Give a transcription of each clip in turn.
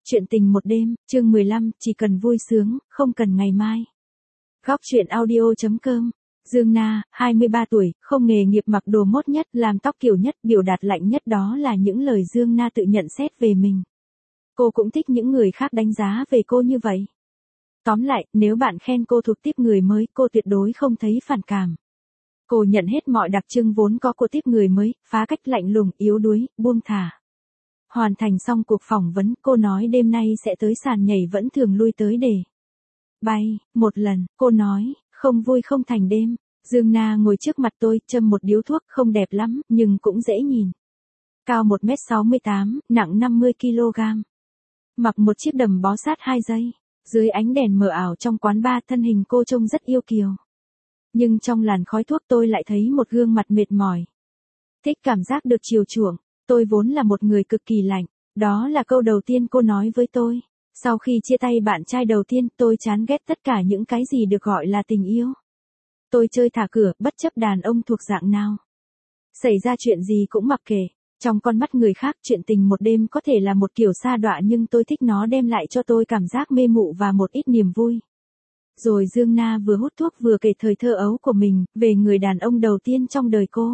Chuyện tình một đêm, chương 15, chỉ cần vui sướng, không cần ngày mai. Góc chuyện audio.com. Dương Na, 23 tuổi, không nghề nghiệp, mặc đồ mốt nhất, làm tóc kiểu nhất, biểu đạt lạnh nhất, đó là những lời Dương Na tự nhận xét về mình. Cô cũng thích những người khác đánh giá về cô như vậy. Tóm lại, nếu bạn khen cô thuộc tiếp người mới, cô tuyệt đối không thấy phản cảm. Cô nhận hết mọi đặc trưng vốn có của tiếp người mới, phá cách lạnh lùng, yếu đuối, buông thả. Hoàn thành xong cuộc phỏng vấn, cô nói đêm nay sẽ tới sàn nhảy, vẫn thường lui tới để bay. Một lần, cô nói, không vui không thành đêm. Dương Na ngồi trước mặt tôi, châm một điếu thuốc, không đẹp lắm, nhưng cũng dễ nhìn. Cao 1m68, nặng 50kg. Mặc một chiếc đầm bó sát 2 giây. Dưới ánh đèn mờ ảo trong quán bar, thân hình cô trông rất yêu kiều. Nhưng trong làn khói thuốc tôi lại thấy một gương mặt mệt mỏi. Thích cảm giác được chiều chuộng. Tôi vốn là một người cực kỳ lạnh. Đó là câu đầu tiên cô nói với tôi. Sau khi chia tay bạn trai đầu tiên, tôi chán ghét tất cả những cái gì được gọi là tình yêu. Tôi chơi thả cửa, bất chấp đàn ông thuộc dạng nào. Xảy ra chuyện gì cũng mặc kệ. Trong con mắt người khác, chuyện tình một đêm có thể là một kiểu sa đọa, nhưng tôi thích nó đem lại cho tôi cảm giác mê mụ và một ít niềm vui. Rồi Dương Na vừa hút thuốc vừa kể thời thơ ấu của mình, về người đàn ông đầu tiên trong đời cô.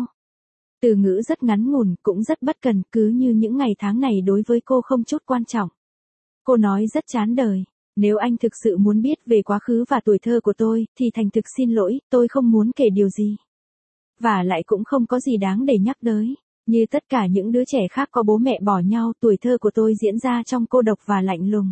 Từ ngữ rất ngắn ngủn, cũng rất bất cần, cứ như những ngày tháng này đối với cô không chút quan trọng. Cô nói rất chán đời. Nếu anh thực sự muốn biết về quá khứ và tuổi thơ của tôi, thì thành thực xin lỗi, tôi không muốn kể điều gì. Và lại cũng không có gì đáng để nhắc tới. Như tất cả những đứa trẻ khác có bố mẹ bỏ nhau, tuổi thơ của tôi diễn ra trong cô độc và lạnh lùng.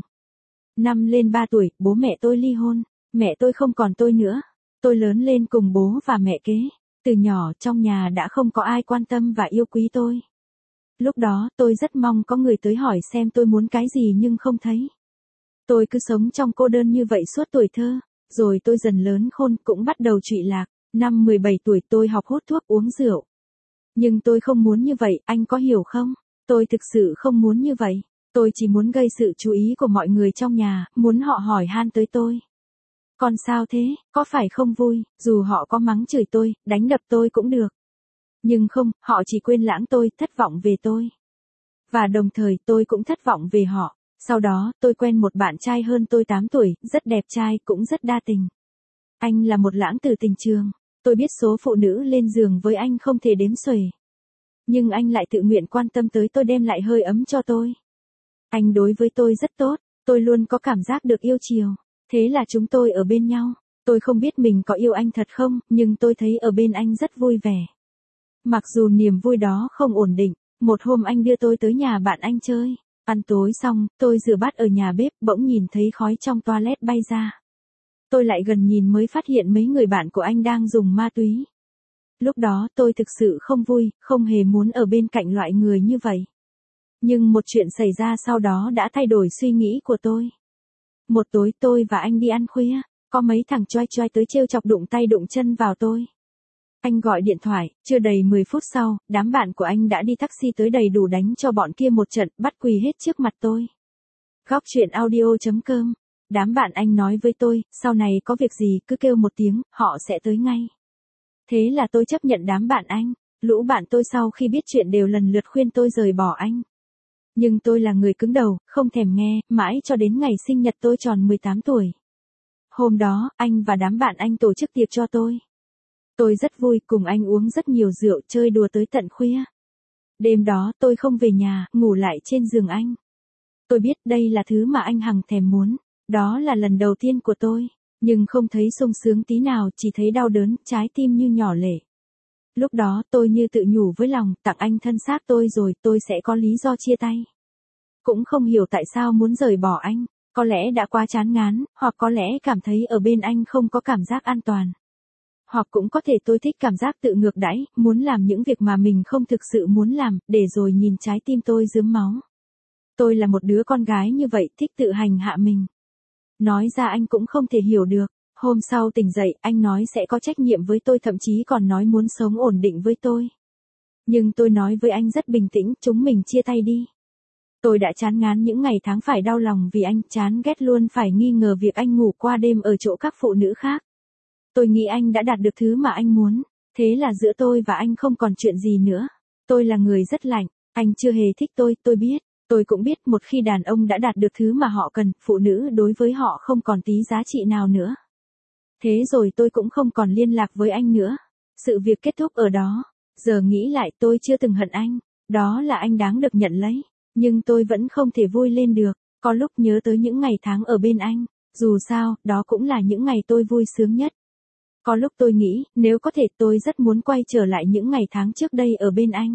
Năm lên 3 tuổi, bố mẹ tôi ly hôn. Mẹ tôi không còn tôi nữa. Tôi lớn lên cùng bố và mẹ kế. Từ nhỏ, trong nhà đã không có ai quan tâm và yêu quý tôi. Lúc đó, tôi rất mong có người tới hỏi xem tôi muốn cái gì nhưng không thấy. Tôi cứ sống trong cô đơn như vậy suốt tuổi thơ. Rồi tôi dần lớn khôn, cũng bắt đầu trụy lạc. Năm 17 tuổi tôi học hút thuốc, uống rượu. Nhưng tôi không muốn như vậy, anh có hiểu không? Tôi thực sự không muốn như vậy. Tôi chỉ muốn gây sự chú ý của mọi người trong nhà, muốn họ hỏi han tới tôi. Còn sao thế, có phải không vui, dù họ có mắng chửi tôi, đánh đập tôi cũng được. Nhưng không, họ chỉ quên lãng tôi, thất vọng về tôi. Và đồng thời tôi cũng thất vọng về họ. Sau đó, tôi quen một bạn trai hơn tôi 8 tuổi, rất đẹp trai, cũng rất đa tình. Anh là một lãng tử tình trường. Tôi biết số phụ nữ lên giường với anh không thể đếm xuể. Nhưng anh lại tự nguyện quan tâm tới tôi, đem lại hơi ấm cho tôi. Anh đối với tôi rất tốt, tôi luôn có cảm giác được yêu chiều. Thế là chúng tôi ở bên nhau. Tôi không biết mình có yêu anh thật không, nhưng tôi thấy ở bên anh rất vui vẻ. Mặc dù niềm vui đó không ổn định, một hôm anh đưa tôi tới nhà bạn anh chơi. Ăn tối xong, tôi rửa bát ở nhà bếp, bỗng nhìn thấy khói trong toilet bay ra. Tôi lại gần nhìn mới phát hiện mấy người bạn của anh đang dùng ma túy. Lúc đó tôi thực sự không vui, không hề muốn ở bên cạnh loại người như vậy. Nhưng một chuyện xảy ra sau đó đã thay đổi suy nghĩ của tôi. Một tối tôi và anh đi ăn khuya, có mấy thằng choai choai tới trêu chọc, đụng tay đụng chân vào tôi. Anh gọi điện thoại, chưa đầy 10 phút sau, đám bạn của anh đã đi taxi tới, đầy đủ đánh cho bọn kia một trận, bắt quỳ hết trước mặt tôi. Góc chuyện audio.com. Đám bạn anh nói với tôi, sau này có việc gì cứ kêu một tiếng, họ sẽ tới ngay. Thế là tôi chấp nhận đám bạn anh. Lũ bạn tôi sau khi biết chuyện đều lần lượt khuyên tôi rời bỏ anh. Nhưng tôi là người cứng đầu, không thèm nghe, mãi cho đến ngày sinh nhật tôi tròn 18 tuổi. Hôm đó, anh và đám bạn anh tổ chức tiệc cho tôi. Tôi rất vui, cùng anh uống rất nhiều rượu, chơi đùa tới tận khuya. Đêm đó tôi không về nhà, ngủ lại trên giường anh. Tôi biết đây là thứ mà anh hằng thèm muốn. Đó là lần đầu tiên của tôi. Nhưng không thấy sung sướng tí nào, chỉ thấy đau đớn, trái tim như nhỏ lệ. Lúc đó tôi như tự nhủ với lòng, tặng anh thân xác tôi rồi, tôi sẽ có lý do chia tay. Cũng không hiểu tại sao muốn rời bỏ anh. Có lẽ đã quá chán ngán, hoặc có lẽ cảm thấy ở bên anh không có cảm giác an toàn. Hoặc cũng có thể tôi thích cảm giác tự ngược đãi, muốn làm những việc mà mình không thực sự muốn làm, để rồi nhìn trái tim tôi rướm máu. Tôi là một đứa con gái như vậy, thích tự hành hạ mình. Nói ra anh cũng không thể hiểu được. Hôm sau tỉnh dậy, anh nói sẽ có trách nhiệm với tôi, thậm chí còn nói muốn sống ổn định với tôi. Nhưng tôi nói với anh rất bình tĩnh, chúng mình chia tay đi. Tôi đã chán ngán những ngày tháng phải đau lòng vì anh, chán ghét luôn phải nghi ngờ việc anh ngủ qua đêm ở chỗ các phụ nữ khác. Tôi nghĩ anh đã đạt được thứ mà anh muốn. Thế là giữa tôi và anh không còn chuyện gì nữa. Tôi là người rất lạnh. Anh chưa hề thích tôi biết. Tôi cũng biết một khi đàn ông đã đạt được thứ mà họ cần, phụ nữ đối với họ không còn tí giá trị nào nữa. Thế rồi tôi cũng không còn liên lạc với anh nữa. Sự việc kết thúc ở đó. Giờ nghĩ lại tôi chưa từng hận anh. Đó là anh đáng được nhận lấy. Nhưng tôi vẫn không thể vui lên được. Có lúc nhớ tới những ngày tháng ở bên anh. Dù sao, đó cũng là những ngày tôi vui sướng nhất. Có lúc tôi nghĩ, nếu có thể tôi rất muốn quay trở lại những ngày tháng trước đây ở bên anh.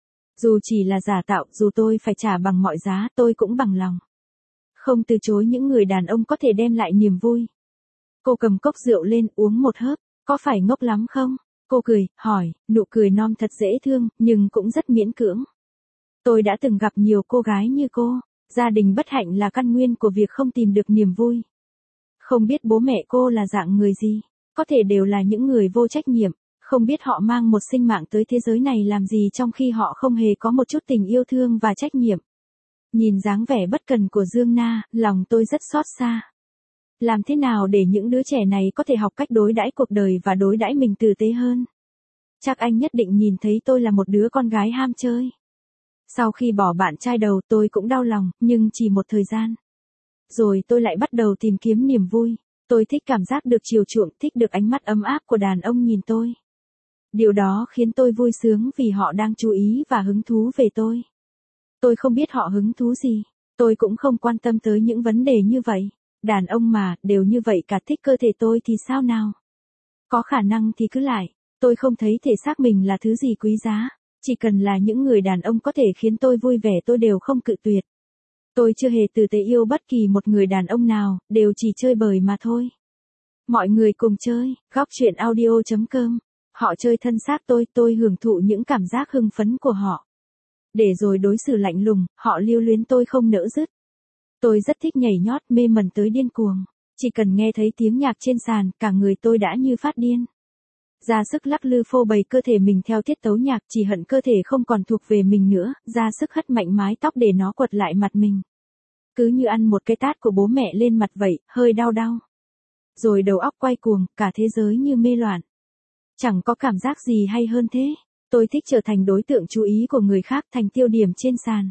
Dù chỉ là giả tạo, dù tôi phải trả bằng mọi giá, tôi cũng bằng lòng. Không từ chối những người đàn ông có thể đem lại niềm vui. Cô cầm cốc rượu lên uống một hớp, có phải ngốc lắm không? Cô cười, hỏi, nụ cười non thật dễ thương, nhưng cũng rất miễn cưỡng. Tôi đã từng gặp nhiều cô gái như cô, gia đình bất hạnh là căn nguyên của việc không tìm được niềm vui. Không biết bố mẹ cô là dạng người gì, có thể đều là những người vô trách nhiệm, không biết họ mang một sinh mạng tới thế giới này làm gì trong khi họ không hề có một chút tình yêu thương và trách nhiệm. Nhìn dáng vẻ bất cần của Dương Na, lòng tôi rất xót xa. Làm thế nào để những đứa trẻ này có thể học cách đối đãi cuộc đời và đối đãi mình tử tế hơn? Chắc anh nhất định nhìn thấy tôi là một đứa con gái ham chơi. Sau khi bỏ bạn trai đầu tôi cũng đau lòng, nhưng chỉ một thời gian. Rồi tôi lại bắt đầu tìm kiếm niềm vui. Tôi thích cảm giác được chiều chuộng, thích được ánh mắt ấm áp của đàn ông nhìn tôi. Điều đó khiến tôi vui sướng vì họ đang chú ý và hứng thú về tôi. Tôi không biết họ hứng thú gì. Tôi cũng không quan tâm tới những vấn đề như vậy. Đàn ông mà, đều như vậy cả, thích cơ thể tôi thì sao nào? Có khả năng thì cứ lại. Tôi không thấy thể xác mình là thứ gì quý giá. Chỉ cần là những người đàn ông có thể khiến tôi vui vẻ tôi đều không cự tuyệt. Tôi chưa hề tử tế yêu bất kỳ một người đàn ông nào, đều chỉ chơi bời mà thôi. Mọi người cùng chơi, góc chuyện audio.com. Họ chơi thân xác tôi hưởng thụ những cảm giác hưng phấn của họ. Để rồi đối xử lạnh lùng, họ lưu luyến tôi không nỡ dứt. Tôi rất thích nhảy nhót, mê mẩn tới điên cuồng. Chỉ cần nghe thấy tiếng nhạc trên sàn, cả người tôi đã như phát điên. Ra sức lắc lư phô bày cơ thể mình theo tiết tấu nhạc, chỉ hận cơ thể không còn thuộc về mình nữa, ra sức hất mạnh mái tóc để nó quật lại mặt mình. Cứ như ăn một cái tát của bố mẹ lên mặt vậy, hơi đau đau. Rồi đầu óc quay cuồng, cả thế giới như mê loạn. Chẳng có cảm giác gì hay hơn thế. Tôi thích trở thành đối tượng chú ý của người khác, thành tiêu điểm trên sàn.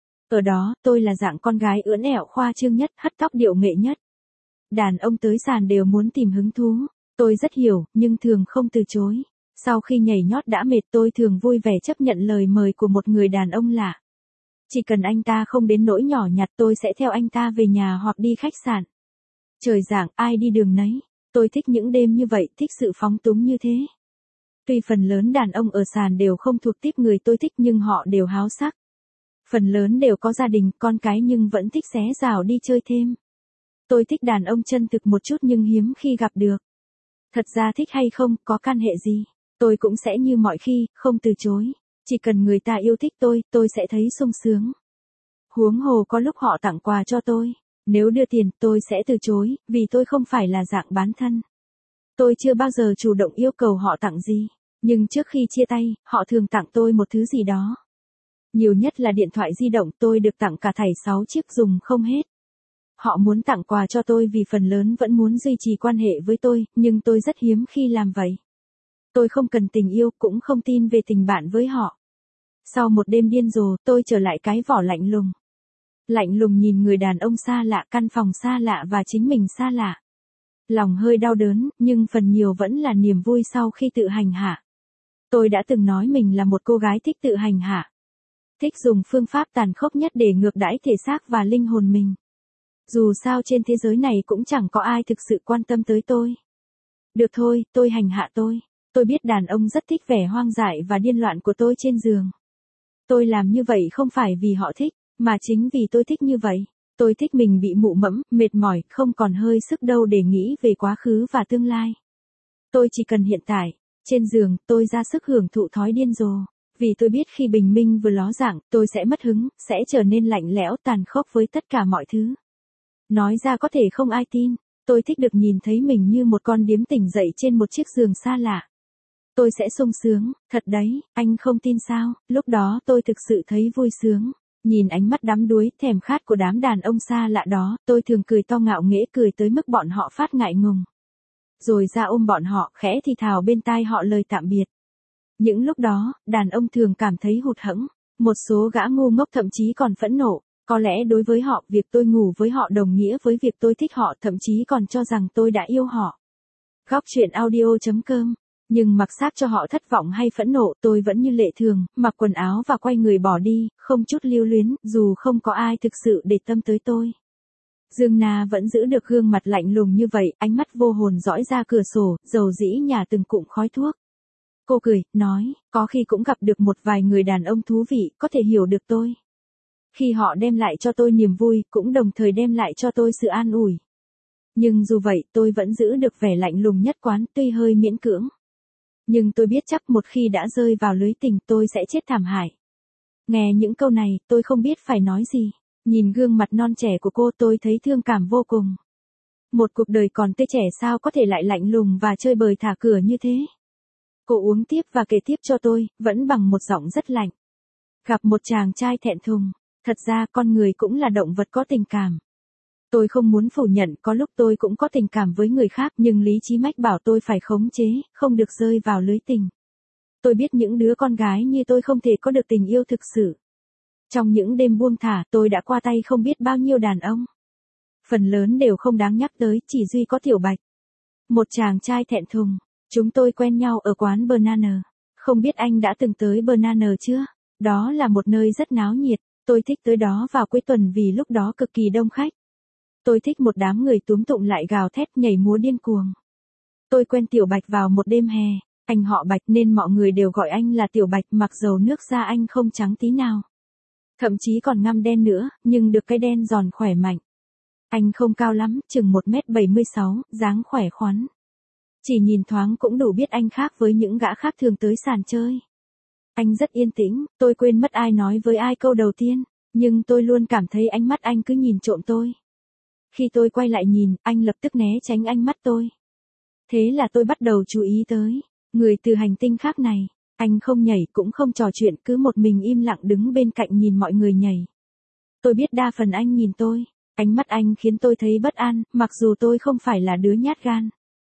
Ở đó, tôi là dạng con gái ưỡn ẹo khoa trương nhất, hất tóc điệu nghệ nhất. Đàn ông tới sàn đều muốn tìm hứng thú. Tôi rất hiểu, nhưng thường không từ chối. Sau khi nhảy nhót đã mệt tôi thường vui vẻ chấp nhận lời mời của một người đàn ông lạ. Chỉ cần anh ta không đến nỗi nhỏ nhặt tôi sẽ theo anh ta về nhà hoặc đi khách sạn. Trời giảng ai đi đường nấy. Tôi thích những đêm như vậy, thích sự phóng túng như thế. Tuy phần lớn đàn ông ở sàn đều không thuộc típ người tôi thích nhưng họ đều háo sắc. Phần lớn đều có gia đình, con cái nhưng vẫn thích xé rào đi chơi thêm. Tôi thích đàn ông chân thực một chút nhưng hiếm khi gặp được. Thật ra thích hay không, có can hệ gì. Tôi cũng sẽ như mọi khi, không từ chối. Chỉ cần người ta yêu thích tôi sẽ thấy sung sướng. Huống hồ có lúc họ tặng quà cho tôi. Nếu đưa tiền, tôi sẽ từ chối, vì tôi không phải là dạng bán thân. Tôi chưa bao giờ chủ động yêu cầu họ tặng gì. Nhưng trước khi chia tay, họ thường tặng tôi một thứ gì đó. Nhiều nhất là điện thoại di động, tôi được tặng cả thảy 6 chiếc dùng không hết. Họ muốn tặng quà cho tôi vì phần lớn vẫn muốn duy trì quan hệ với tôi, nhưng tôi rất hiếm khi làm vậy. Tôi không cần tình yêu, cũng không tin về tình bạn với họ. Sau một đêm điên rồ, tôi trở lại cái vỏ lạnh lùng. Lạnh lùng nhìn người đàn ông xa lạ, căn phòng xa lạ và chính mình xa lạ. Lòng hơi đau đớn, nhưng phần nhiều vẫn là niềm vui sau khi tự hành hạ. Tôi đã từng nói mình là một cô gái thích tự hành hạ. Thích dùng phương pháp tàn khốc nhất để ngược đãi thể xác và linh hồn mình. Dù sao trên thế giới này cũng chẳng có ai thực sự quan tâm tới tôi. Được thôi, tôi hành hạ tôi. Tôi biết đàn ông rất thích vẻ hoang dại và điên loạn của tôi trên giường. Tôi làm như vậy không phải vì họ thích, mà chính vì tôi thích như vậy. Tôi thích mình bị mụ mẫm, mệt mỏi, không còn hơi sức đâu để nghĩ về quá khứ và tương lai. Tôi chỉ cần hiện tại. Trên giường, tôi ra sức hưởng thụ thói điên rồ. Vì tôi biết khi bình minh vừa ló dạng, tôi sẽ mất hứng, sẽ trở nên lạnh lẽo tàn khốc với tất cả mọi thứ. Nói ra có thể không ai tin. Tôi thích được nhìn thấy mình như một con điếm tỉnh dậy trên một chiếc giường xa lạ. Tôi sẽ sung sướng, thật đấy, anh không tin sao, lúc đó tôi thực sự thấy vui sướng. Nhìn ánh mắt đắm đuối, thèm khát của đám đàn ông xa lạ đó, tôi thường cười to ngạo nghễ, cười tới mức bọn họ phát ngại ngùng. Rồi ra ôm bọn họ, khẽ thì thào bên tai họ lời tạm biệt. Những lúc đó, đàn ông thường cảm thấy hụt hẫng, một số gã ngu ngốc thậm chí còn phẫn nộ, Có lẽ đối với họ, việc tôi ngủ với họ đồng nghĩa với việc tôi thích họ, thậm chí còn cho rằng tôi đã yêu họ. Góc truyện audio.com. Nhưng mặc xác cho họ thất vọng hay phẫn nộ, tôi vẫn như lệ thường, mặc quần áo và quay người bỏ đi, không chút lưu luyến, dù không có ai thực sự để tâm tới tôi. Dương Na vẫn giữ được gương mặt lạnh lùng như vậy, ánh mắt vô hồn dõi ra cửa sổ, dầu dĩ nhả từng cụm khói thuốc. Cô cười, nói, có khi cũng gặp được một vài người đàn ông thú vị, có thể hiểu được tôi. Khi họ đem lại cho tôi niềm vui, cũng đồng thời đem lại cho tôi sự an ủi. Nhưng dù vậy, tôi vẫn giữ được vẻ lạnh lùng nhất quán, tuy hơi miễn cưỡng. Nhưng tôi biết chắc một khi đã rơi vào lưới tình tôi sẽ chết thảm hại. Nghe những câu này, tôi không biết phải nói gì. Nhìn gương mặt non trẻ của cô tôi thấy thương cảm vô cùng. Một cuộc đời còn tê trẻ sao có thể lại lạnh lùng và chơi bời thả cửa như thế. Cô uống tiếp và kể tiếp cho tôi, vẫn bằng một giọng rất lạnh. Gặp một chàng trai thẹn thùng. Thật ra con người cũng là động vật có tình cảm. Tôi không muốn phủ nhận có lúc tôi cũng có tình cảm với người khác nhưng lý trí mách bảo tôi phải khống chế, không được rơi vào lưới tình. Tôi biết những đứa con gái như tôi không thể có được tình yêu thực sự. Trong những đêm buông thả tôi đã qua tay không biết bao nhiêu đàn ông. Phần lớn đều không đáng nhắc tới, chỉ duy có Tiểu Bạch. Một chàng trai thẹn thùng. Chúng tôi quen nhau ở quán Banana. Không biết anh đã từng tới Banana chưa? Đó là một nơi rất náo nhiệt. Tôi thích tới đó vào cuối tuần vì lúc đó cực kỳ đông khách. Tôi thích một đám người túm tụm lại gào thét nhảy múa điên cuồng. Tôi quen Tiểu Bạch vào một đêm hè. Anh họ Bạch nên mọi người đều gọi anh là Tiểu Bạch, mặc dầu nước da anh không trắng tí nào. Thậm chí còn ngăm đen nữa, nhưng được cái đen giòn khỏe mạnh. Anh không cao lắm, chừng 1m76, dáng khỏe khoắn. Chỉ nhìn thoáng cũng đủ biết anh khác với những gã khác thường tới sàn chơi. Anh rất yên tĩnh, tôi quên mất ai nói với ai câu đầu tiên, nhưng tôi luôn cảm thấy ánh mắt anh cứ nhìn trộm tôi. Khi tôi quay lại nhìn, anh lập tức né tránh ánh mắt tôi. Thế là tôi bắt đầu chú ý tới, người từ hành tinh khác này. Anh không nhảy cũng không trò chuyện, cứ một mình im lặng đứng bên cạnh nhìn mọi người nhảy. Tôi biết đa phần anh nhìn tôi, ánh mắt anh khiến tôi thấy bất an, mặc dù tôi không phải là đứa nhát gan.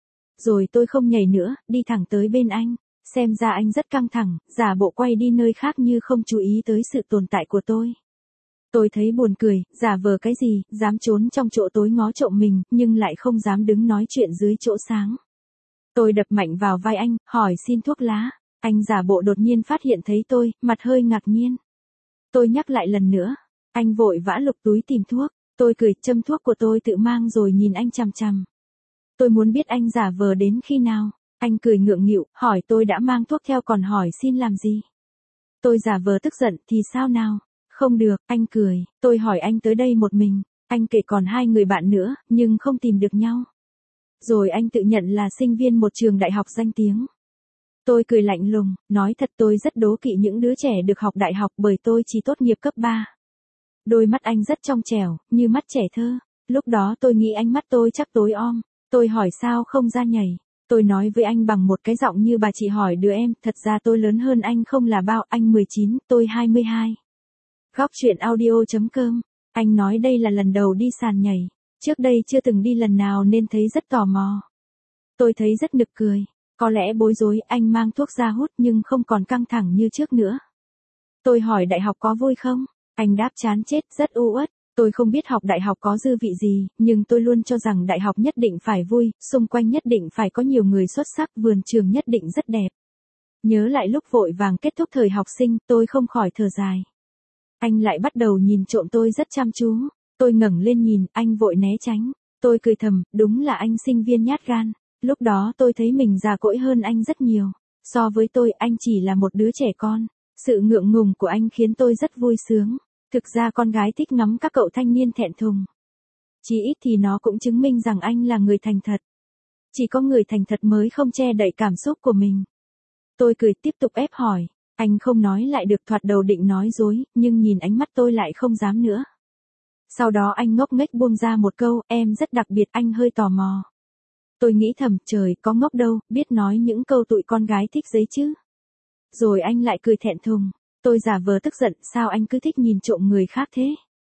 Rồi tôi không nhảy nữa, đi thẳng tới bên anh, xem ra anh rất căng thẳng, giả bộ quay đi nơi khác như không chú ý tới sự tồn tại của tôi. Tôi thấy buồn cười, giả vờ cái gì, dám trốn trong chỗ tối ngó trộm mình, nhưng lại không dám đứng nói chuyện dưới chỗ sáng. Tôi đập mạnh vào vai anh, hỏi xin thuốc lá. Anh giả bộ đột nhiên phát hiện thấy tôi, mặt hơi ngạc nhiên. Tôi nhắc lại lần nữa. Anh vội vã lục túi tìm thuốc. Tôi cười, châm thuốc của tôi tự mang rồi nhìn anh chằm chằm. Tôi muốn biết anh giả vờ đến khi nào. Anh cười ngượng nghịu, hỏi tôi đã mang thuốc theo còn hỏi xin làm gì. Tôi giả vờ tức giận, thì sao nào? Không được, anh cười. Tôi hỏi anh tới đây một mình. Anh kể còn 2 người bạn nữa, nhưng không tìm được nhau. Rồi anh tự nhận là sinh viên một trường đại học danh tiếng. Tôi cười lạnh lùng, nói thật tôi rất đố kỵ những đứa trẻ được học đại học bởi tôi chỉ tốt nghiệp cấp 3. Đôi mắt anh rất trong trẻo, như mắt trẻ thơ. Lúc đó tôi nghĩ ánh mắt tôi chắc tối om. Tôi hỏi sao không ra nhảy. Tôi nói với anh bằng một cái giọng như bà chị hỏi đứa em, thật ra tôi lớn hơn anh không là bao, anh 19, tôi 22. Góc truyện audio.com. Anh nói đây là lần đầu đi sàn nhảy. Trước đây chưa từng đi lần nào nên thấy rất tò mò. Tôi thấy rất nực cười. Có lẽ bối rối, anh mang thuốc ra hút nhưng không còn căng thẳng như trước nữa. Tôi hỏi đại học có vui không? Anh đáp chán chết, rất u uất. Tôi không biết học đại học có dư vị gì, nhưng tôi luôn cho rằng đại học nhất định phải vui, xung quanh nhất định phải có nhiều người xuất sắc, vườn trường nhất định rất đẹp. Nhớ lại lúc vội vàng kết thúc thời học sinh, tôi không khỏi thở dài. Anh lại bắt đầu nhìn trộm tôi rất chăm chú. Tôi ngẩng lên nhìn, anh vội né tránh. Tôi cười thầm, đúng là anh sinh viên nhát gan. Lúc đó tôi thấy mình già cỗi hơn anh rất nhiều. So với tôi, anh chỉ là một đứa trẻ con. Sự ngượng ngùng của anh khiến tôi rất vui sướng. Thực ra con gái thích ngắm các cậu thanh niên thẹn thùng. Chỉ ít thì nó cũng chứng minh rằng anh là người thành thật. Chỉ có người thành thật mới không che đậy cảm xúc của mình. Tôi cười tiếp tục ép hỏi. Anh không nói lại được, thoạt đầu định nói dối, nhưng nhìn ánh mắt tôi lại không dám nữa. Sau đó anh ngốc nghếch buông ra một câu, em rất đặc biệt, anh hơi tò mò. Tôi nghĩ thầm, trời, có ngốc đâu, biết nói những câu tụi con gái thích giấy chứ. Rồi anh lại cười thẹn thùng. Tôi giả vờ tức giận, sao anh cứ thích nhìn trộm người khác thế?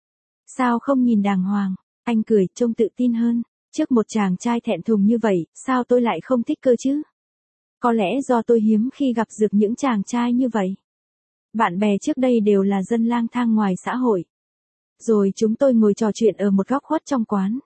Sao không nhìn đàng hoàng? Anh cười, trông tự tin hơn. Trước một chàng trai thẹn thùng như vậy, sao tôi lại không thích cơ chứ? Có lẽ do tôi hiếm khi gặp được những chàng trai như vậy. Bạn bè trước đây đều là dân lang thang ngoài xã hội. Rồi chúng tôi ngồi trò chuyện ở một góc khuất trong quán.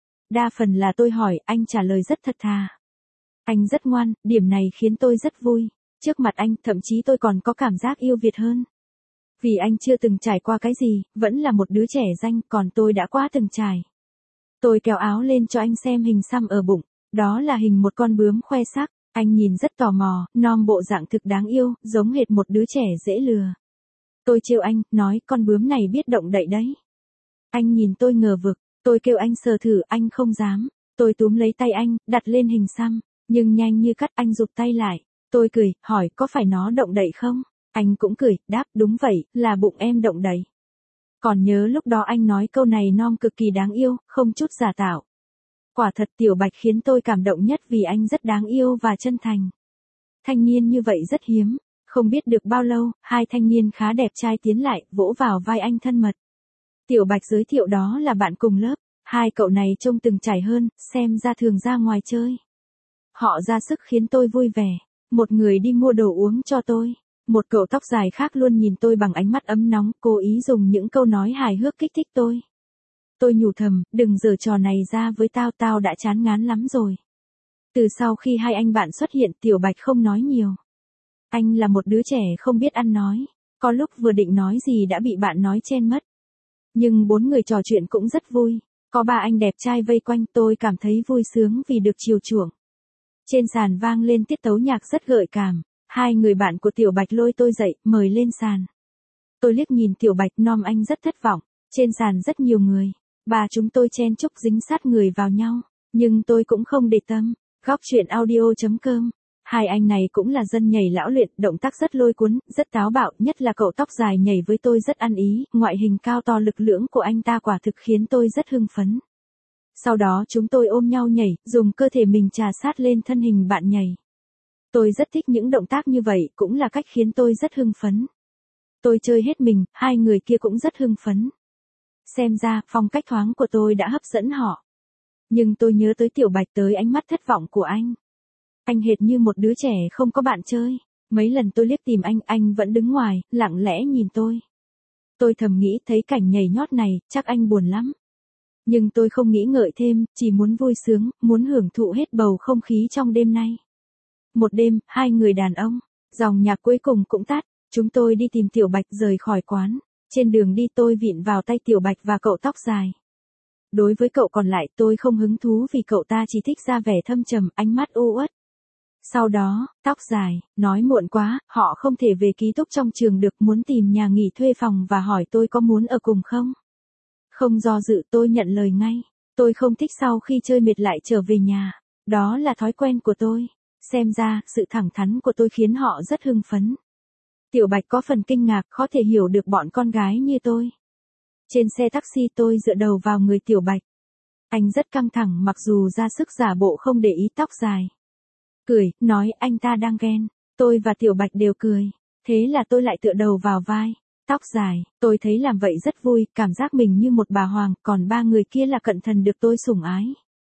Đa phần là tôi hỏi, anh trả lời rất thật thà. Anh rất ngoan, điểm này khiến tôi rất vui. Trước mặt anh, thậm chí tôi còn có cảm giác yêu Việt hơn. Vì anh chưa từng trải qua cái gì, vẫn là một đứa trẻ danh, còn tôi đã quá từng trải. Tôi kéo áo lên cho anh xem hình xăm ở bụng. Đó là hình một con bướm khoe sắc. Anh nhìn rất tò mò, nom bộ dạng thực đáng yêu, giống hệt một đứa trẻ dễ lừa. Tôi trêu anh, nói con bướm này biết động đậy đấy. Anh nhìn tôi ngờ vực, tôi kêu anh sờ thử, anh không dám. Tôi túm lấy tay anh, đặt lên hình xăm, nhưng nhanh như cắt anh rụt tay lại. Tôi cười, hỏi có phải nó động đậy không? Anh cũng cười, đáp đúng vậy, là bụng em động đậy. Còn nhớ lúc đó anh nói câu này nom cực kỳ đáng yêu, không chút giả tạo. Quả thật Tiểu Bạch khiến tôi cảm động nhất vì anh rất đáng yêu và chân thành. Thanh niên như vậy rất hiếm. Không biết được bao lâu, hai thanh niên khá đẹp trai tiến lại, vỗ vào vai anh thân mật. Tiểu Bạch giới thiệu đó là bạn cùng lớp. Hai cậu này trông từng trải hơn, xem ra thường ra ngoài chơi. Họ ra sức khiến tôi vui vẻ. Một người đi mua đồ uống cho tôi. Một cậu tóc dài khác luôn nhìn tôi bằng ánh mắt ấm nóng, cố ý dùng những câu nói hài hước kích thích tôi. Tôi nhủ thầm, đừng giở trò này ra với tao, tao đã chán ngán lắm rồi. Từ sau khi hai anh bạn xuất hiện, Tiểu Bạch không nói nhiều. Anh là một đứa trẻ không biết ăn nói. Có lúc vừa định nói gì đã bị bạn nói chen mất. Nhưng bốn người trò chuyện cũng rất vui. Có ba anh đẹp trai vây quanh, tôi cảm thấy vui sướng vì được chiều chuộng. Trên sàn vang lên tiết tấu nhạc rất gợi cảm. Hai người bạn của Tiểu Bạch lôi tôi dậy, mời lên sàn. Tôi liếc nhìn Tiểu Bạch, nom anh rất thất vọng. Trên sàn rất nhiều người. Ba chúng tôi chen chúc dính sát người vào nhau. Nhưng tôi cũng không để tâm. Góc truyện audio.com. Hai anh này cũng là dân nhảy lão luyện, động tác rất lôi cuốn, rất táo bạo, nhất là cậu tóc dài nhảy với tôi rất ăn ý, ngoại hình cao to lực lưỡng của anh ta quả thực khiến tôi rất hưng phấn. Sau đó chúng tôi ôm nhau nhảy, dùng cơ thể mình trà sát lên thân hình bạn nhảy. Tôi rất thích những động tác như vậy, cũng là cách khiến tôi rất hưng phấn. Tôi chơi hết mình, hai người kia cũng rất hưng phấn. Xem ra, phong cách thoáng của tôi đã hấp dẫn họ. Nhưng tôi nhớ tới Tiểu Bạch, tới ánh mắt thất vọng của anh. Anh hệt như một đứa trẻ không có bạn chơi. Mấy lần tôi liếc tìm anh vẫn đứng ngoài, lặng lẽ nhìn tôi. Tôi thầm nghĩ thấy cảnh nhảy nhót này, chắc anh buồn lắm. Nhưng tôi không nghĩ ngợi thêm, chỉ muốn vui sướng, muốn hưởng thụ hết bầu không khí trong đêm nay. Một đêm, hai người đàn ông, dòng nhạc cuối cùng cũng tắt, chúng tôi đi tìm Tiểu Bạch rời khỏi quán. Trên đường đi tôi vịn vào tay Tiểu Bạch và cậu tóc dài. Đối với cậu còn lại tôi không hứng thú vì cậu ta chỉ thích ra vẻ thâm trầm, ánh mắt u uất. Sau đó, tóc dài, nói muộn quá, họ không thể về ký túc trong trường được, muốn tìm nhà nghỉ thuê phòng và hỏi tôi có muốn ở cùng không. Không do dự tôi nhận lời ngay. Tôi không thích sau khi chơi mệt lại trở về nhà. Đó là thói quen của tôi. Xem ra, sự thẳng thắn của tôi khiến họ rất hưng phấn. Tiểu Bạch có phần kinh ngạc, khó thể hiểu được bọn con gái như tôi. Trên xe taxi tôi dựa đầu vào người Tiểu Bạch. Anh rất căng thẳng mặc dù ra sức giả bộ không để ý tóc dài. Cười, nói anh ta đang ghen. Tôi và Tiểu Bạch đều cười. Thế là tôi lại tựa đầu vào vai. Tóc dài, tôi thấy làm vậy rất vui, cảm giác mình như một bà hoàng, còn ba người kia là cận thần được tôi sủng ái.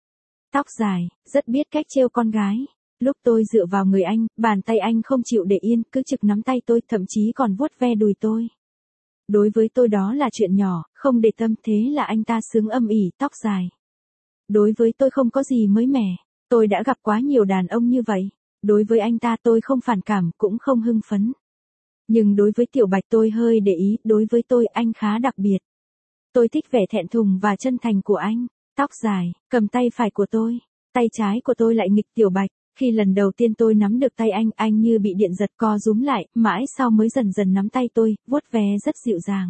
Tóc dài, rất biết cách trêu con gái. Lúc tôi dựa vào người anh, bàn tay anh không chịu để yên, cứ trực nắm tay tôi, thậm chí còn vuốt ve đùi tôi. Đối với tôi đó là chuyện nhỏ, không để tâm, thế là anh ta sướng âm ỉ, tóc dài. Đối với tôi không có gì mới mẻ, tôi đã gặp quá nhiều đàn ông như vậy. Đối với anh ta tôi không phản cảm, cũng không hưng phấn. Nhưng đối với Tiểu Bạch tôi hơi để ý, đối với tôi anh khá đặc biệt. Tôi thích vẻ thẹn thùng và chân thành của anh. Tóc dài, cầm tay phải của tôi, tay trái của tôi lại nghịch Tiểu Bạch. Khi lần đầu tiên tôi nắm được tay anh như bị điện giật co rúm lại, mãi sau mới dần dần nắm tay tôi, vuốt ve rất dịu dàng.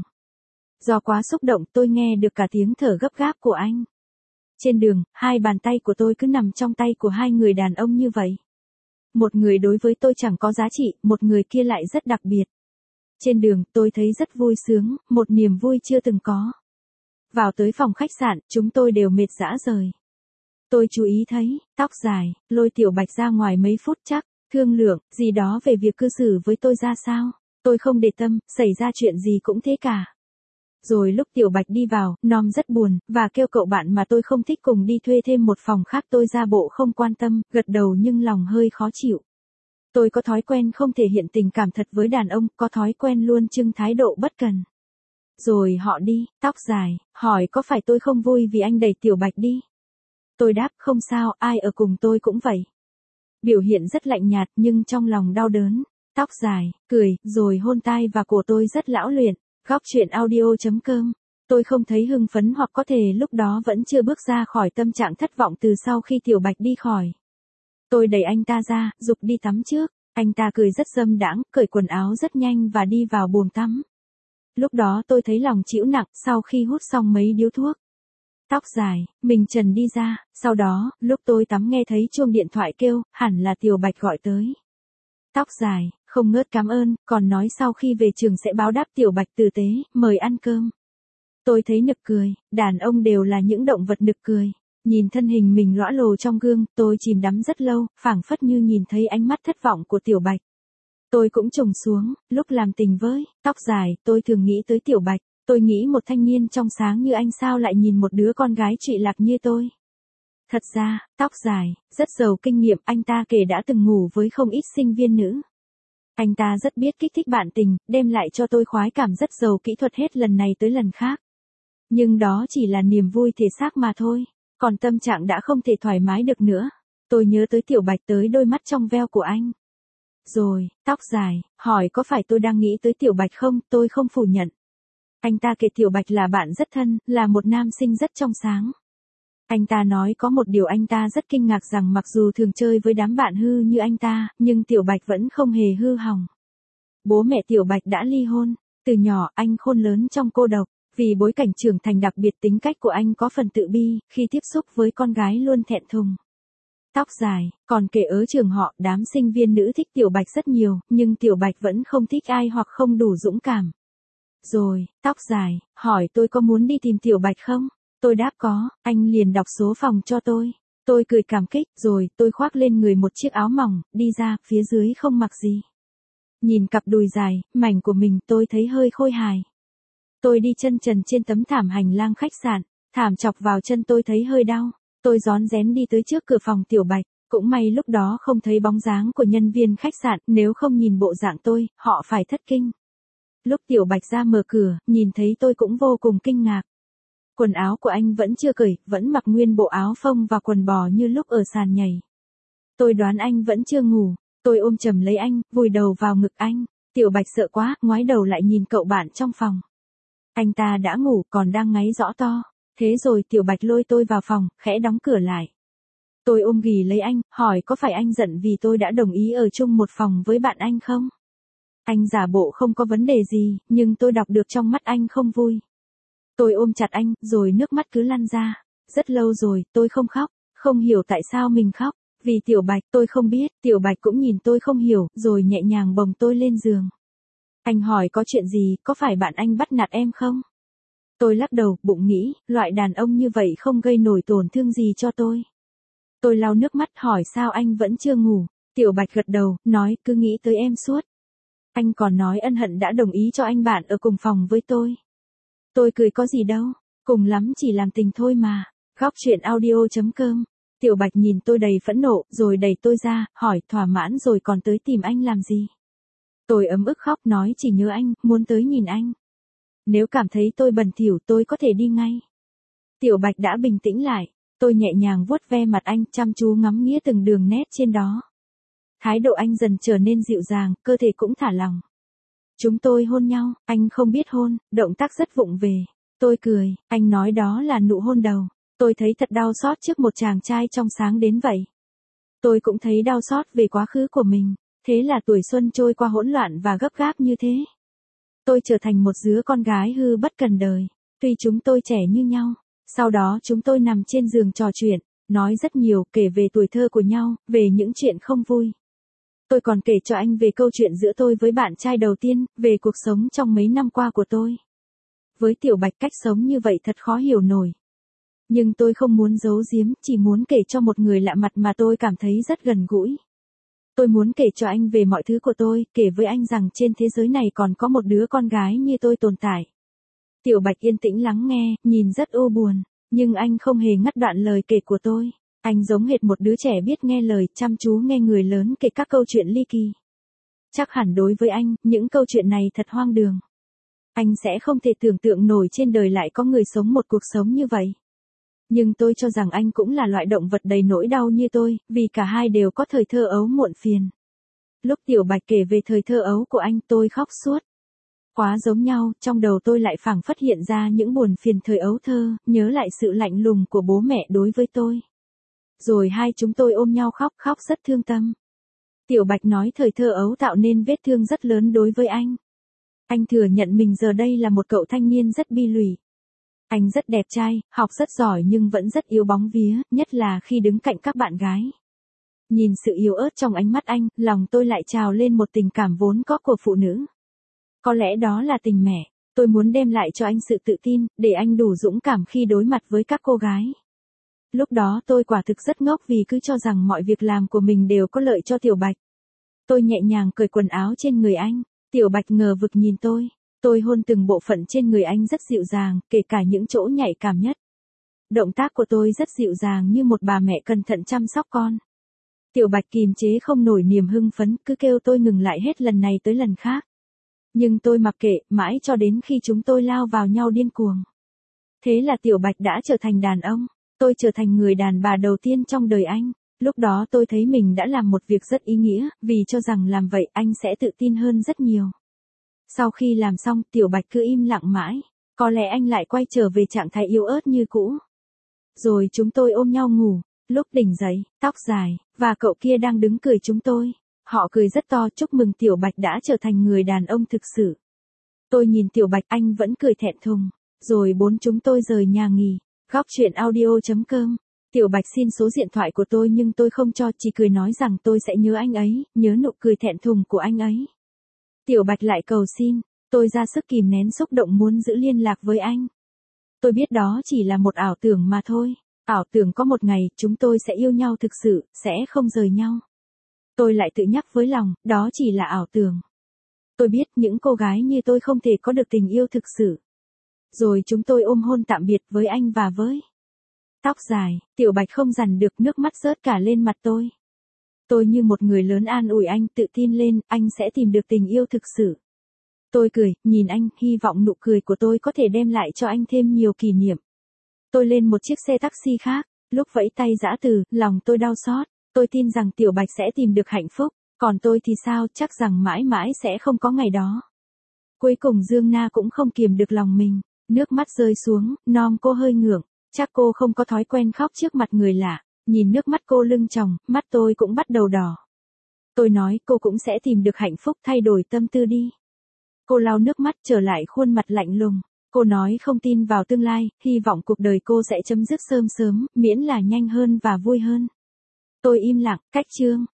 Do quá xúc động tôi nghe được cả tiếng thở gấp gáp của anh. Trên đường, hai bàn tay của tôi cứ nằm trong tay của hai người đàn ông như vậy. Một người đối với tôi chẳng có giá trị, một người kia lại rất đặc biệt. Trên đường, tôi thấy rất vui sướng, một niềm vui chưa từng có. Vào tới phòng khách sạn, chúng tôi đều mệt rã rời. Tôi chú ý thấy, tóc dài, lôi Tiểu Bạch ra ngoài mấy phút chắc, thương lượng, gì đó về việc cư xử với tôi ra sao. Tôi không để tâm, xảy ra chuyện gì cũng thế cả. Rồi lúc Tiểu Bạch đi vào, Nom rất buồn, và kêu cậu bạn mà tôi không thích cùng đi thuê thêm một phòng khác. Tôi ra bộ không quan tâm, gật đầu nhưng lòng hơi khó chịu. Tôi có thói quen không thể hiện tình cảm thật với đàn ông, có thói quen luôn trưng thái độ bất cần. Rồi họ đi, tóc dài, hỏi có phải tôi không vui vì anh đẩy Tiểu Bạch đi? Tôi đáp không sao, ai ở cùng tôi cũng vậy. Biểu hiện rất lạnh nhạt nhưng trong lòng đau đớn. Tóc dài, cười, rồi hôn tai và cổ tôi rất lão luyện. Góc chuyện audio.com. Tôi không thấy hưng phấn hoặc có thể lúc đó vẫn chưa bước ra khỏi tâm trạng thất vọng từ sau khi Tiểu Bạch đi khỏi. Tôi đẩy anh ta ra, giục đi tắm trước. Anh ta cười rất dâm đãng, cởi quần áo rất nhanh và đi vào bồn tắm. Lúc đó tôi thấy lòng chịu nặng sau khi hút xong mấy điếu thuốc. Tóc dài, mình trần đi ra, sau đó, lúc tôi tắm nghe thấy chuông điện thoại kêu, hẳn là Tiểu Bạch gọi tới. Tóc dài, không ngớt cảm ơn, còn nói sau khi về trường sẽ báo đáp Tiểu Bạch tử tế, mời ăn cơm. Tôi thấy nực cười, đàn ông đều là những động vật nực cười. Nhìn thân hình mình lõa lồ trong gương, tôi chìm đắm rất lâu, phảng phất như nhìn thấy ánh mắt thất vọng của Tiểu Bạch. Tôi cũng trùng xuống, lúc làm tình với, tóc dài, tôi thường nghĩ tới Tiểu Bạch. Tôi nghĩ một thanh niên trong sáng như anh sao lại nhìn một đứa con gái trụy lạc như tôi. Thật ra, tóc dài, rất giàu kinh nghiệm, anh ta kể đã từng ngủ với không ít sinh viên nữ. Anh ta rất biết kích thích bạn tình, đem lại cho tôi khoái cảm rất giàu kỹ thuật hết lần này tới lần khác. Nhưng đó chỉ là niềm vui thể xác mà thôi, còn tâm trạng đã không thể thoải mái được nữa. Tôi nhớ tới Tiểu Bạch, tới đôi mắt trong veo của anh. Rồi, tóc dài, hỏi có phải tôi đang nghĩ tới Tiểu Bạch không, tôi không phủ nhận. Anh ta kể Tiểu Bạch là bạn rất thân, là một nam sinh rất trong sáng. Anh ta nói có một điều anh ta rất kinh ngạc rằng mặc dù thường chơi với đám bạn hư như anh ta, nhưng Tiểu Bạch vẫn không hề hư hỏng. Bố mẹ Tiểu Bạch đã ly hôn, từ nhỏ anh khôn lớn trong cô độc, vì bối cảnh trưởng thành đặc biệt tính cách của anh có phần tự bi, khi tiếp xúc với con gái luôn thẹn thùng. Tóc dài, còn kể ở trường họ, đám sinh viên nữ thích Tiểu Bạch rất nhiều, nhưng Tiểu Bạch vẫn không thích ai hoặc không đủ dũng cảm. Rồi, tóc dài, hỏi tôi có muốn đi tìm Tiểu Bạch không? Tôi đáp có, anh liền đọc số phòng cho tôi. Tôi cười cảm kích, rồi tôi khoác lên người một chiếc áo mỏng, đi ra, phía dưới không mặc gì. Nhìn cặp đùi dài, mảnh của mình, tôi thấy hơi khôi hài. Tôi đi chân trần trên tấm thảm hành lang khách sạn, thảm chọc vào chân tôi thấy hơi đau. Tôi rón rén đi tới trước cửa phòng Tiểu Bạch, cũng may lúc đó không thấy bóng dáng của nhân viên khách sạn, nếu không nhìn bộ dạng tôi, họ phải thất kinh. Lúc Tiểu Bạch ra mở cửa, nhìn thấy tôi cũng vô cùng kinh ngạc. Quần áo của anh vẫn chưa cởi, vẫn mặc nguyên bộ áo phông và quần bò như lúc ở sàn nhảy. Tôi đoán anh vẫn chưa ngủ, tôi ôm chầm lấy anh, vùi đầu vào ngực anh. Tiểu Bạch sợ quá, ngoái đầu lại nhìn cậu bạn trong phòng. Anh ta đã ngủ, còn đang ngáy rõ to. Thế rồi Tiểu Bạch lôi tôi vào phòng, khẽ đóng cửa lại. Tôi ôm ghì lấy anh, hỏi có phải anh giận vì tôi đã đồng ý ở chung một phòng với bạn anh không? Anh giả bộ không có vấn đề gì, nhưng tôi đọc được trong mắt anh không vui. Tôi ôm chặt anh, rồi nước mắt cứ lăn ra. Rất lâu rồi, tôi không khóc, không hiểu tại sao mình khóc. Vì Tiểu Bạch, tôi không biết, Tiểu Bạch cũng nhìn tôi không hiểu, rồi nhẹ nhàng bồng tôi lên giường. Anh hỏi có chuyện gì, có phải bạn anh bắt nạt em không? Tôi lắc đầu, bụng nghĩ, loại đàn ông như vậy không gây nổi tổn thương gì cho tôi. Tôi lau nước mắt hỏi sao anh vẫn chưa ngủ. Tiểu Bạch gật đầu, nói cứ nghĩ tới em suốt. Anh còn nói ân hận đã đồng ý cho anh bạn ở cùng phòng với tôi. Tôi cười có gì đâu, cùng lắm chỉ làm tình thôi mà. Góc chuyện audio.com. Tiểu Bạch nhìn tôi đầy phẫn nộ, rồi đẩy tôi ra, hỏi thỏa mãn rồi còn tới tìm anh làm gì. Tôi ấm ức khóc nói chỉ nhớ anh, muốn tới nhìn anh. Nếu cảm thấy tôi bẩn thỉu tôi có thể đi ngay. Tiểu Bạch đã bình tĩnh lại, tôi nhẹ nhàng vuốt ve mặt anh, chăm chú ngắm nghía từng đường nét trên đó. Thái độ anh dần trở nên dịu dàng, cơ thể cũng thả lỏng. Chúng tôi hôn nhau, anh không biết hôn, động tác rất vụng về. Tôi cười, anh nói đó là nụ hôn đầu. Tôi thấy thật đau xót trước một chàng trai trong sáng đến vậy. Tôi cũng thấy đau xót về quá khứ của mình. Thế là tuổi xuân trôi qua hỗn loạn và gấp gáp như thế. Tôi trở thành một đứa con gái hư bất cần đời. Tuy chúng tôi trẻ như nhau. Sau đó chúng tôi nằm trên giường trò chuyện, nói rất nhiều, kể về tuổi thơ của nhau, về những chuyện không vui. Tôi còn kể cho anh về câu chuyện giữa tôi với bạn trai đầu tiên, về cuộc sống trong mấy năm qua của tôi. Với Tiểu Bạch cách sống như vậy thật khó hiểu nổi. Nhưng tôi không muốn giấu giếm, chỉ muốn kể cho một người lạ mặt mà tôi cảm thấy rất gần gũi. Tôi muốn kể cho anh về mọi thứ của tôi, kể với anh rằng trên thế giới này còn có một đứa con gái như tôi tồn tại. Tiểu Bạch yên tĩnh lắng nghe, nhìn rất u buồn, nhưng anh không hề ngắt đoạn lời kể của tôi. Anh giống hệt một đứa trẻ biết nghe lời, chăm chú nghe người lớn kể các câu chuyện ly kỳ. Chắc hẳn đối với anh, những câu chuyện này thật hoang đường. Anh sẽ không thể tưởng tượng nổi trên đời lại có người sống một cuộc sống như vậy. Nhưng tôi cho rằng anh cũng là loại động vật đầy nỗi đau như tôi, vì cả hai đều có thời thơ ấu muộn phiền. Lúc Tiểu Bạch kể về thời thơ ấu của anh tôi khóc suốt. Quá giống nhau, trong đầu tôi lại phảng phất hiện ra những buồn phiền thời ấu thơ, nhớ lại sự lạnh lùng của bố mẹ đối với tôi. Rồi hai chúng tôi ôm nhau khóc rất thương tâm. Tiểu Bạch nói thời thơ ấu tạo nên vết thương rất lớn đối với anh. Anh thừa nhận mình giờ đây là một cậu thanh niên rất bi lụy. Anh rất đẹp trai, học rất giỏi nhưng vẫn rất yếu bóng vía, nhất là khi đứng cạnh các bạn gái. Nhìn sự yếu ớt trong ánh mắt anh, lòng tôi lại trào lên một tình cảm vốn có của phụ nữ. Có lẽ đó là tình mẹ, tôi muốn đem lại cho anh sự tự tin, để anh đủ dũng cảm khi đối mặt với các cô gái. Lúc đó tôi quả thực rất ngốc vì cứ cho rằng mọi việc làm của mình đều có lợi cho Tiểu Bạch. Tôi nhẹ nhàng cởi quần áo trên người anh, Tiểu Bạch ngờ vực nhìn tôi. Tôi hôn từng bộ phận trên người anh rất dịu dàng, kể cả những chỗ nhạy cảm nhất. Động tác của tôi rất dịu dàng như một bà mẹ cẩn thận chăm sóc con. Tiểu Bạch kìm chế không nổi niềm hưng phấn, cứ kêu tôi ngừng lại hết lần này tới lần khác. Nhưng tôi mặc kệ, mãi cho đến khi chúng tôi lao vào nhau điên cuồng. Thế là Tiểu Bạch đã trở thành đàn ông, tôi trở thành người đàn bà đầu tiên trong đời anh. Lúc đó tôi thấy mình đã làm một việc rất ý nghĩa, vì cho rằng làm vậy anh sẽ tự tin hơn rất nhiều. Sau khi làm xong, Tiểu Bạch cứ im lặng mãi, có lẽ anh lại quay trở về trạng thái yếu ớt như cũ. Rồi chúng tôi ôm nhau ngủ, lúc tỉnh dậy, tóc dài, và cậu kia đang đứng cười chúng tôi. Họ cười rất to chúc mừng Tiểu Bạch đã trở thành người đàn ông thực sự. Tôi nhìn Tiểu Bạch anh vẫn cười thẹn thùng, rồi bốn chúng tôi rời nhà nghỉ. Góc chuyện audio.com. Tiểu Bạch xin số điện thoại của tôi nhưng tôi không cho, chỉ cười nói rằng tôi sẽ nhớ anh ấy, nhớ nụ cười thẹn thùng của anh ấy. Tiểu Bạch lại cầu xin, tôi ra sức kìm nén xúc động muốn giữ liên lạc với anh. Tôi biết đó chỉ là một ảo tưởng mà thôi, ảo tưởng có một ngày chúng tôi sẽ yêu nhau thực sự, sẽ không rời nhau. Tôi lại tự nhắc với lòng, đó chỉ là ảo tưởng. Tôi biết những cô gái như tôi không thể có được tình yêu thực sự. Rồi chúng tôi ôm hôn tạm biệt với anh và với tóc dài, Tiểu Bạch không dằn được nước mắt rớt cả lên mặt tôi. Tôi như một người lớn an ủi anh, tự tin lên, anh sẽ tìm được tình yêu thực sự. Tôi cười, nhìn anh, hy vọng nụ cười của tôi có thể đem lại cho anh thêm nhiều kỷ niệm. Tôi lên một chiếc xe taxi khác, lúc vẫy tay giã từ, lòng tôi đau xót. Tôi tin rằng Tiểu Bạch sẽ tìm được hạnh phúc, còn tôi thì sao, chắc rằng mãi mãi sẽ không có ngày đó. Cuối cùng Dương Na cũng không kiềm được lòng mình, nước mắt rơi xuống, non cô hơi ngượng, chắc cô không có thói quen khóc trước mặt người lạ. Nhìn nước mắt cô lưng tròng, mắt tôi cũng bắt đầu đỏ. Tôi nói cô cũng sẽ tìm được hạnh phúc, thay đổi tâm tư đi. Cô lau nước mắt trở lại khuôn mặt lạnh lùng. Cô nói không tin vào tương lai, hy vọng cuộc đời cô sẽ chấm dứt sớm sớm, miễn là nhanh hơn và vui hơn. Tôi im lặng, cách chương.